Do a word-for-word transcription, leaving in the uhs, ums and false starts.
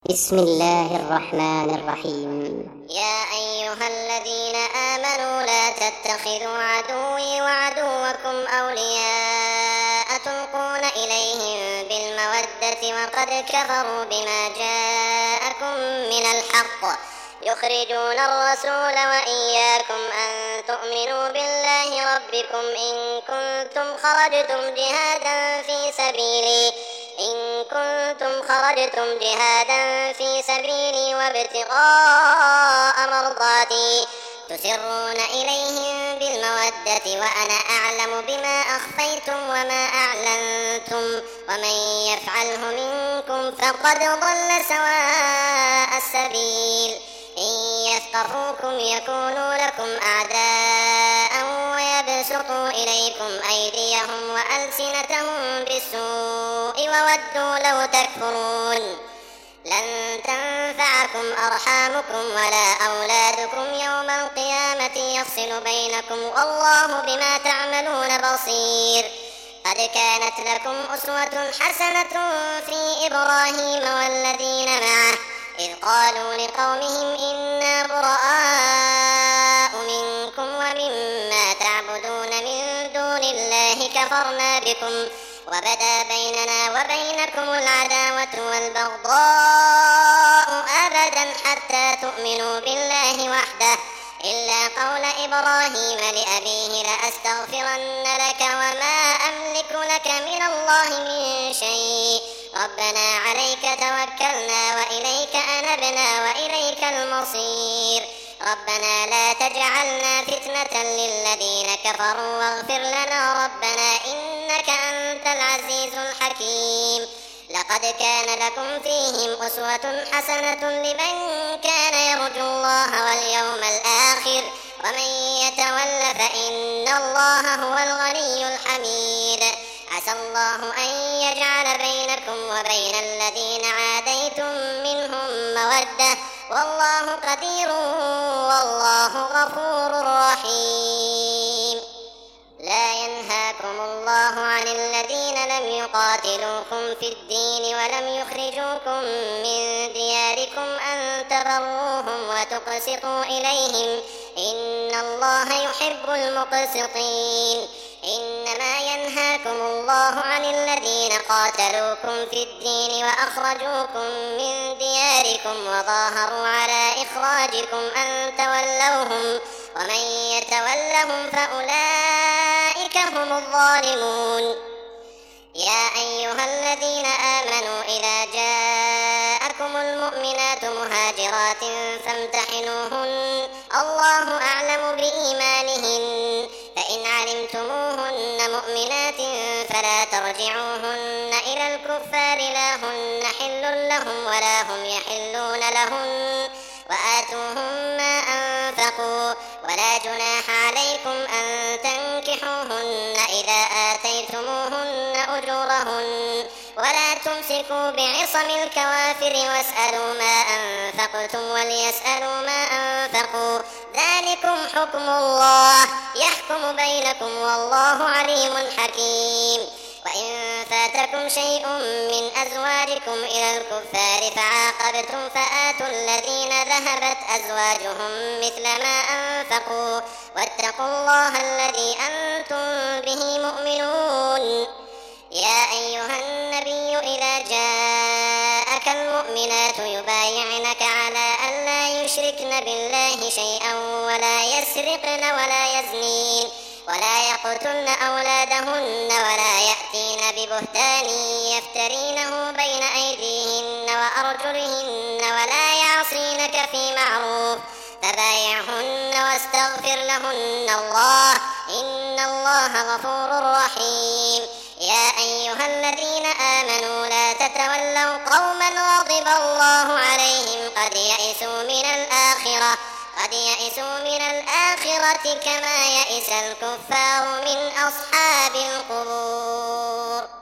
بسم الله الرحمن الرحيم. يا أيها الذين آمنوا لا تتخذوا عدوي وعدوكم أولياء تلقون إليهم بالمودة وقد كفروا بما جاءكم من الحق يخرجون الرسول وإياكم أن تؤمنوا بالله ربكم إن كنتم خرجتم جهادا في سبيلي إن كنتم خرجتم جهادا في سبيلي وابتغاء مرضاتي تسرون إليهم بالمودة وأنا أعلم بما أخفيتم وما أعلنتم ومن يفعله منكم فقد ضل سواء السبيل إن يثقفوكم يكونوا لكم أعداء ويبسطوا إليكم أيديهم وألسنتهم بالسوء وودوا لو تكفرون لن تنفعكم أرحامكم ولا أولادكم يوم القيامة يفصل بينكم والله بما تعملون بصير. قد كانت لكم أسوة حسنة في إبراهيم والذين معه إذ قالوا لقومهم إنا براء منكم ومما تعبدون من دون الله كفرنا بكم وبدا بيننا وبينكم العداوة والبغضاء أبدا حتى تؤمنوا بالله وحده إلا قول إبراهيم لأبيه لأستغفرن لك وما أملك لك من الله من شيء ربنا عليك توكلنا وإليك أنبنا وإليك المصير ربنا لا تجعلنا فتنة للذين كفروا واغفر لنا ربنا إنك أنت العزيز الحكيم. لقد كان لكم فيهم أسوة حسنة لمن كان يرجو الله واليوم الآخر ومن يتول فإن الله هو الغني الحميد. عسى الله أن يجعل بينكم وبين الذين عاديتم منهم مودة والله قدير والله غفور رحيم. لا ينهاكم الله عن الذين لم يقاتلوكم في الدين ولم يخرجوكم من دياركم أن تبروهم وتقسطوا إليهم إن الله يحب المقسطين. إنما ينهاكم الله عن الذين قاتلوكم في الدين وأخرجوكم من دياركم وظاهروا على إخراجكم أن تولوهم ومن يتولهم فأولئك هم الظالمون. يا أيها الذين آمنوا إذا جاءكم المؤمنات مهاجرات فامتحنوهن الله أعلم بإيمانهن فإن علمتموهن مؤمنات فلا ترجعوهن إلى الكفار لا هن حل لهم ولا هم يحلون لهن وآتوهم ما أنفقوا ولا جناح عليكم أن تنكحوهن إذا آتيتموهن أجورهن ولا تمسكوا بعصم الكوافر واسألوا ما أنفقتم وليسألوا ما أنفقوا ذلكم حكم الله يحكم بينكم والله عليم حكيم. وإن فاتكم شيء من أزواجكم إلى الكفار فعاقبتم فآتوا الذين ذهبت أزواجهم مثل ما أنفقوا واتقوا الله الذي أنتم به مؤمنون. يا أيها النبي إذا جاءك المؤمنات يبايعنك على أن لا يشركن بالله شيئا ولا يسرقن ولا يزنين ولا يقتلن أولادهن ولا يأتين ببهتان يفترينه بين أيديهن وأرجلهن ولا يعصينك في معروف فبايعهن واستغفر لهن الله إن الله غفور رحيم. يا أيها الذين آمنوا لا تتولوا قوما غضب الله عليهم قد يئسوا من الآخرة قد يئسوا من الآخرة كما يئس الكفار من أصحاب القبور.